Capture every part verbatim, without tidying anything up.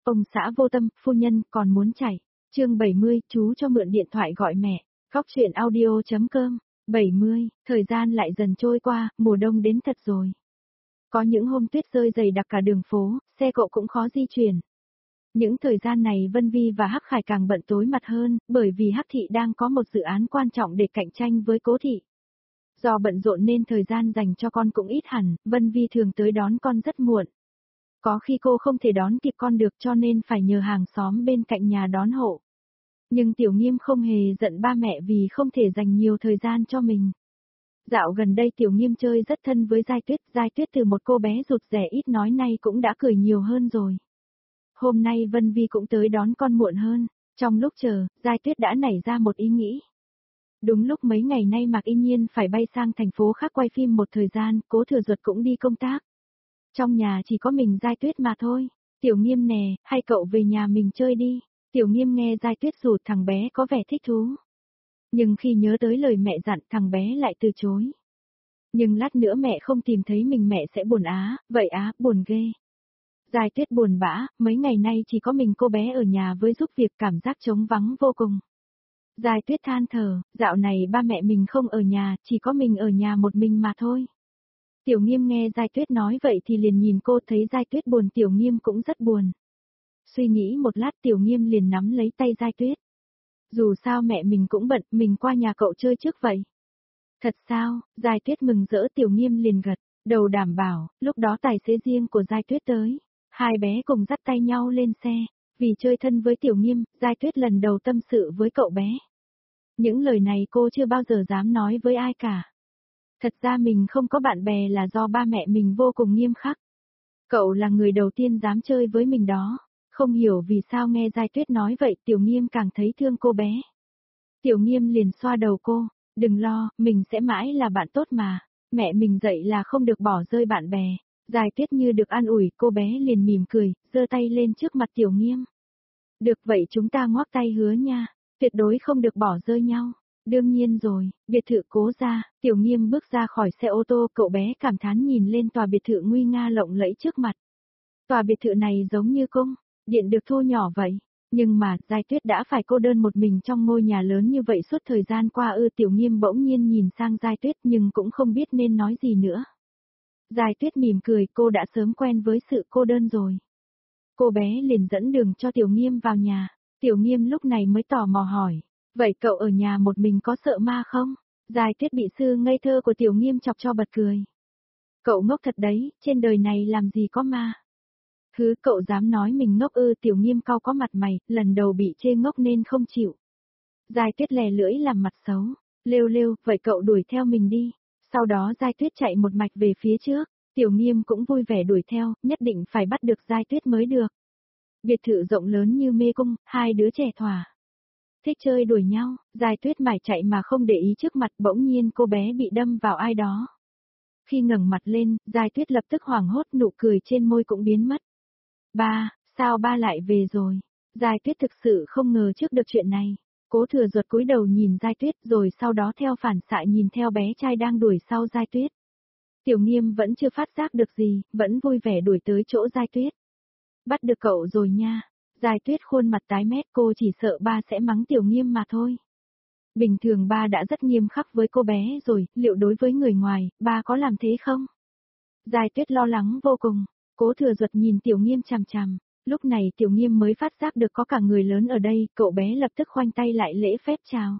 Ông xã vô tâm, phu nhân còn muốn chảy. Chương bảy mươi, chú cho mượn điện thoại gọi mẹ. Góc truyện audio.com. bảy mươi, thời gian lại dần trôi qua, mùa đông đến thật rồi. Có những hôm tuyết rơi dày đặc cả đường phố, xe cộ cũng khó di chuyển. Những thời gian này Vân Vi và Hắc Khải càng bận tối mặt hơn, bởi vì Hắc Thị đang có một dự án quan trọng để cạnh tranh với Cố Thị. Do bận rộn nên thời gian dành cho con cũng ít hẳn, Vân Vi thường tới đón con rất muộn. Có khi cô không thể đón kịp con được cho nên phải nhờ hàng xóm bên cạnh nhà đón hộ. Nhưng Tiểu Nghiêm không hề giận ba mẹ vì không thể dành nhiều thời gian cho mình. Dạo gần đây Tiểu Nghiêm chơi rất thân với Giai Tuyết, Giai Tuyết từ một cô bé rụt rè ít nói nay cũng đã cười nhiều hơn rồi. Hôm nay Vân Vi cũng tới đón con muộn hơn, trong lúc chờ, Giai Tuyết đã nảy ra một ý nghĩ. Đúng lúc mấy ngày nay Mạc Y Nhiên phải bay sang thành phố khác quay phim một thời gian, Cố Thừa Duật cũng đi công tác. Trong nhà chỉ có mình Giai Tuyết mà thôi. Tiểu Nghiêm nè, hay cậu về nhà mình chơi đi. Tiểu Nghiêm nghe Giai Tuyết rủ thằng bé có vẻ thích thú. Nhưng khi nhớ tới lời mẹ dặn thằng bé lại từ chối. Nhưng lát nữa mẹ không tìm thấy mình mẹ sẽ buồn á, vậy á, buồn ghê. Giai Tuyết buồn bã, mấy ngày nay chỉ có mình cô bé ở nhà với giúp việc cảm giác trống vắng vô cùng. Giai Tuyết than thở, dạo này ba mẹ mình không ở nhà, chỉ có mình ở nhà một mình mà thôi. Tiểu Nghiêm nghe Giai Tuyết nói vậy thì liền nhìn cô thấy Giai Tuyết buồn Tiểu Nghiêm cũng rất buồn. Suy nghĩ một lát Tiểu Nghiêm liền nắm lấy tay Giai Tuyết. Dù sao mẹ mình cũng bận, mình qua nhà cậu chơi trước vậy. Thật sao, Giai Tuyết mừng rỡ Tiểu Nghiêm liền gật, đầu đảm bảo, lúc đó tài xế riêng của Giai Tuyết tới. Hai bé cùng dắt tay nhau lên xe, vì chơi thân với Tiểu Nghiêm, Giai Tuyết lần đầu tâm sự với cậu bé. Những lời này cô chưa bao giờ dám nói với ai cả. Thật ra mình không có bạn bè là do ba mẹ mình vô cùng nghiêm khắc. Cậu là người đầu tiên dám chơi với mình đó. Không hiểu vì sao nghe Giai Tuyết nói vậy Tiểu Nghiêm càng thấy thương cô bé. Tiểu Nghiêm liền xoa đầu cô, đừng lo, mình sẽ mãi là bạn tốt mà. Mẹ mình dạy là không được bỏ rơi bạn bè. Giai Tuyết như được an ủi, cô bé liền mỉm cười, giơ tay lên trước mặt Tiểu Nghiêm. Được vậy chúng ta ngoắc tay hứa nha, tuyệt đối không được bỏ rơi nhau. Đương nhiên rồi, biệt thự Cố gia, Tiểu Nghiêm bước ra khỏi xe ô tô, cậu bé cảm thán nhìn lên tòa biệt thự nguy nga lộng lẫy trước mặt. Tòa biệt thự này giống như cung, điện được thu nhỏ vậy. Nhưng mà, Giai Tuyết đã phải cô đơn một mình trong ngôi nhà lớn như vậy suốt thời gian qua ư. Tiểu Nghiêm bỗng nhiên nhìn sang Giai Tuyết nhưng cũng không biết nên nói gì nữa. Giai Tuyết mỉm cười, cô đã sớm quen với sự cô đơn rồi. Cô bé liền dẫn đường cho Tiểu Nghiêm vào nhà. Tiểu Nghiêm lúc này mới tò mò hỏi, vậy cậu ở nhà một mình có sợ ma không? Giai Tuyết bị sự ngây thơ của Tiểu Nghiêm chọc cho bật cười. Cậu ngốc thật đấy, trên đời này làm gì có ma? Hứ, cậu dám nói mình ngốc ư? Tiểu Nghiêm cau có mặt mày, lần đầu bị chê ngốc nên không chịu. Giai Tuyết lè lưỡi làm mặt xấu, lêu lêu, vậy cậu đuổi theo mình đi. Sau đó Giai Tuyết chạy một mạch về phía trước, Tiểu Nghiêm cũng vui vẻ đuổi theo, nhất định phải bắt được Giai Tuyết mới được. Biệt thự rộng lớn như mê cung, hai đứa trẻ thỏa thích chơi đuổi nhau, Giai Tuyết mải chạy mà không để ý trước mặt, bỗng nhiên cô bé bị đâm vào ai đó. Khi ngẩng mặt lên, Giai Tuyết lập tức hoảng hốt, nụ cười trên môi cũng biến mất. Ba, sao ba lại về rồi? Giai Tuyết thực sự không ngờ trước được chuyện này. Cố Thừa Duật cúi đầu nhìn Giai Tuyết rồi sau đó theo phản xạ nhìn theo bé trai đang đuổi sau Giai Tuyết. Tiểu Nghiêm vẫn chưa phát giác được gì, vẫn vui vẻ đuổi tới chỗ Giai Tuyết. Bắt được cậu rồi nha. Giai Tuyết khuôn mặt tái mét, cô chỉ sợ ba sẽ mắng Tiểu Nghiêm mà thôi. Bình thường ba đã rất nghiêm khắc với cô bé rồi, liệu đối với người ngoài, ba có làm thế không? Giai Tuyết lo lắng vô cùng. Cố Thừa Duật nhìn Tiểu Nghiêm chằm chằm, lúc này Tiểu Nghiêm mới phát giác được có cả người lớn ở đây, cậu bé lập tức khoanh tay lại lễ phép chào.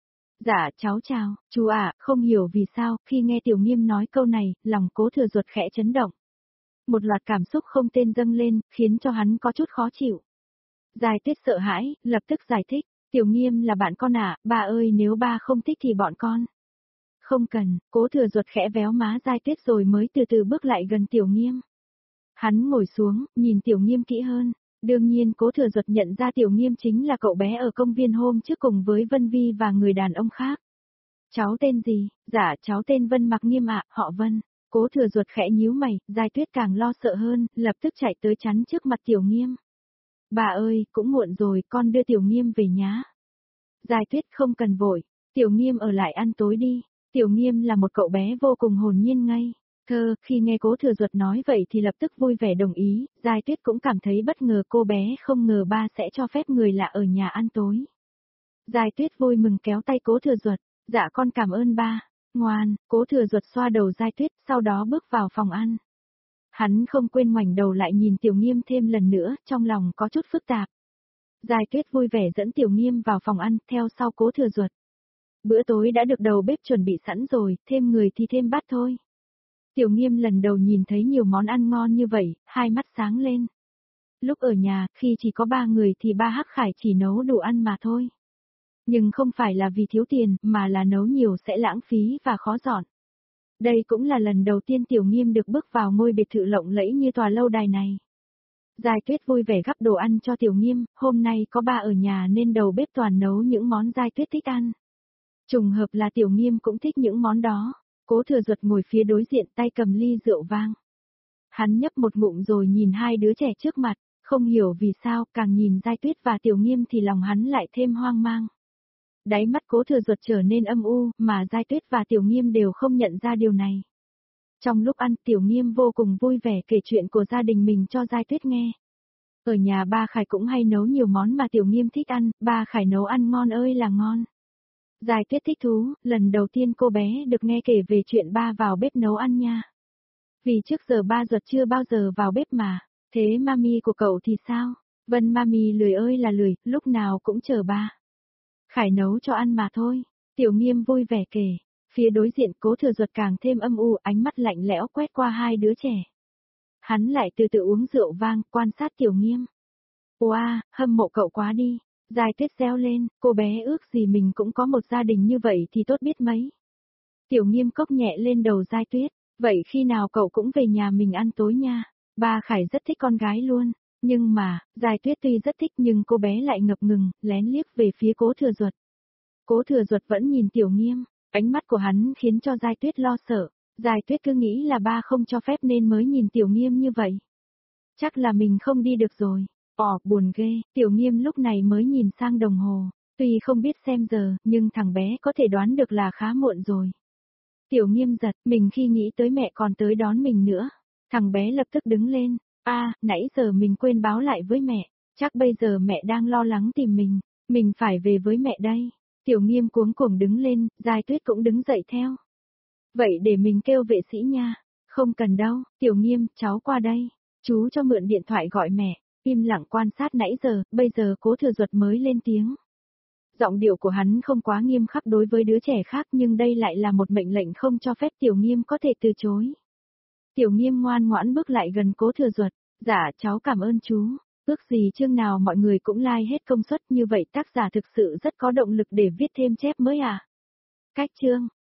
Dạ, cháu chào, chú ạ, không hiểu vì sao, khi nghe Tiểu Nghiêm nói câu này, lòng Cố Thừa Duật khẽ chấn động. Một loạt cảm xúc không tên dâng lên, khiến cho hắn có chút khó chịu. Giai Tuyết sợ hãi, lập tức giải thích, Tiểu Nghiêm là bạn con ạ, ba ơi nếu ba không thích thì bọn con. Không cần, Cố Thừa Duật khẽ véo má Giai Tuyết rồi mới từ từ bước lại gần Tiểu Nghiêm. Hắn ngồi xuống, nhìn Tiểu Nghiêm kỹ hơn, đương nhiên Cố Thừa Duật nhận ra Tiểu Nghiêm chính là cậu bé ở công viên hôm trước cùng với Vân Vi và người đàn ông khác. Cháu tên gì? Dạ, cháu tên Vân Mạc Nghiêm ạ, họ Vân. Cố Thừa Duật khẽ nhíu mày, Giai Tuyết càng lo sợ hơn, lập tức chạy tới chắn trước mặt Tiểu Nghiêm. Bà ơi, cũng muộn rồi, con đưa Tiểu Nghiêm về nhá. Giai Tuyết không cần vội, Tiểu Nghiêm ở lại ăn tối đi. Tiểu Nghiêm là một cậu bé vô cùng hồn nhiên ngây. Thơ, khi nghe Cố Thừa Duật nói vậy thì lập tức vui vẻ đồng ý, Giai Tuyết cũng cảm thấy bất ngờ, cô bé không ngờ ba sẽ cho phép người lạ ở nhà ăn tối. Giai Tuyết vui mừng kéo tay Cố Thừa Duật, dạ con cảm ơn ba, ngoan, Cố Thừa Duật xoa đầu Giai Tuyết, sau đó bước vào phòng ăn. Hắn không quên ngoảnh đầu lại nhìn Tiểu Nghiêm thêm lần nữa, trong lòng có chút phức tạp. Giai Tuyết vui vẻ dẫn Tiểu Nghiêm vào phòng ăn, theo sau Cố Thừa Duật. Bữa tối đã được đầu bếp chuẩn bị sẵn rồi, thêm người thì thêm bát thôi. Tiểu Nghiêm lần đầu nhìn thấy nhiều món ăn ngon như vậy, hai mắt sáng lên. Lúc ở nhà, khi chỉ có ba người thì ba Hắc Khải chỉ nấu đủ ăn mà thôi. Nhưng không phải là vì thiếu tiền, mà là nấu nhiều sẽ lãng phí và khó dọn. Đây cũng là lần đầu tiên Tiểu Nghiêm được bước vào ngôi biệt thự lộng lẫy như tòa lâu đài này. Giai Tuyết vui vẻ gắp đồ ăn cho Tiểu Nghiêm, hôm nay có ba ở nhà nên đầu bếp toàn nấu những món Giai Tuyết thích ăn. Trùng hợp là Tiểu Nghiêm cũng thích những món đó. Cố Thừa Duật ngồi phía đối diện tay cầm ly rượu vang. Hắn nhấp một ngụm rồi nhìn hai đứa trẻ trước mặt, không hiểu vì sao càng nhìn Giai Tuyết và Tiểu Nghiêm thì lòng hắn lại thêm hoang mang. Đáy mắt Cố Thừa Duật trở nên âm u, mà Giai Tuyết và Tiểu Nghiêm đều không nhận ra điều này. Trong lúc ăn, Tiểu Nghiêm vô cùng vui vẻ kể chuyện của gia đình mình cho Giai Tuyết nghe. Ở nhà ba Khải cũng hay nấu nhiều món mà Tiểu Nghiêm thích ăn, ba Khải nấu ăn ngon ơi là ngon. Giai Tuyết thích thú, lần đầu tiên cô bé được nghe kể về chuyện ba vào bếp nấu ăn nha. Vì trước giờ ba Duật chưa bao giờ vào bếp mà, thế mami của cậu thì sao? Vân mami lười ơi là lười, lúc nào cũng chờ ba Khải nấu cho ăn mà thôi. Tiểu Nghiêm vui vẻ kể, phía đối diện Cố Thừa Duật càng thêm âm u, ánh mắt lạnh lẽo quét qua hai đứa trẻ. Hắn lại từ từ uống rượu vang, quan sát Tiểu Nghiêm. Wow, hâm mộ cậu quá đi. Giai Tuyết reo lên, cô bé ước gì mình cũng có một gia đình như vậy thì tốt biết mấy. Tiểu Nghiêm cốc nhẹ lên đầu Giai Tuyết, vậy khi nào cậu cũng về nhà mình ăn tối nha. Ba Khải rất thích con gái luôn, nhưng mà, Giai Tuyết tuy rất thích nhưng cô bé lại ngập ngừng, lén liếc về phía Cố Thừa Duật. Cố Thừa Duật vẫn nhìn Tiểu Nghiêm, ánh mắt của hắn khiến cho Giai Tuyết lo sợ. Giai Tuyết cứ nghĩ là ba không cho phép nên mới nhìn Tiểu Nghiêm như vậy. Chắc là mình không đi được rồi. Ồ, buồn ghê, Tiểu Nghiêm lúc này mới nhìn sang đồng hồ, tuy không biết xem giờ, nhưng thằng bé có thể đoán được là khá muộn rồi. Tiểu Nghiêm giật, mình khi nghĩ tới mẹ còn tới đón mình nữa. Thằng bé lập tức đứng lên, a, à, nãy giờ mình quên báo lại với mẹ, chắc bây giờ mẹ đang lo lắng tìm mình, mình phải về với mẹ đây. Tiểu Nghiêm cuống cuồng đứng lên, Giai Tuyết cũng đứng dậy theo. Vậy để mình kêu vệ sĩ nha. Không cần đâu, Tiểu Nghiêm, cháu qua đây, chú cho mượn điện thoại gọi mẹ. Im lặng quan sát nãy giờ, bây giờ Cố Thừa Duật mới lên tiếng. Giọng điệu của hắn không quá nghiêm khắc đối với đứa trẻ khác nhưng đây lại là một mệnh lệnh không cho phép Tiểu Nghiêm có thể từ chối. Tiểu Nghiêm ngoan ngoãn bước lại gần Cố Thừa Duật, dạ cháu cảm ơn chú, ước gì chương nào mọi người cũng like hết công suất như vậy tác giả thực sự rất có động lực để viết thêm chép mới à. Cách chương.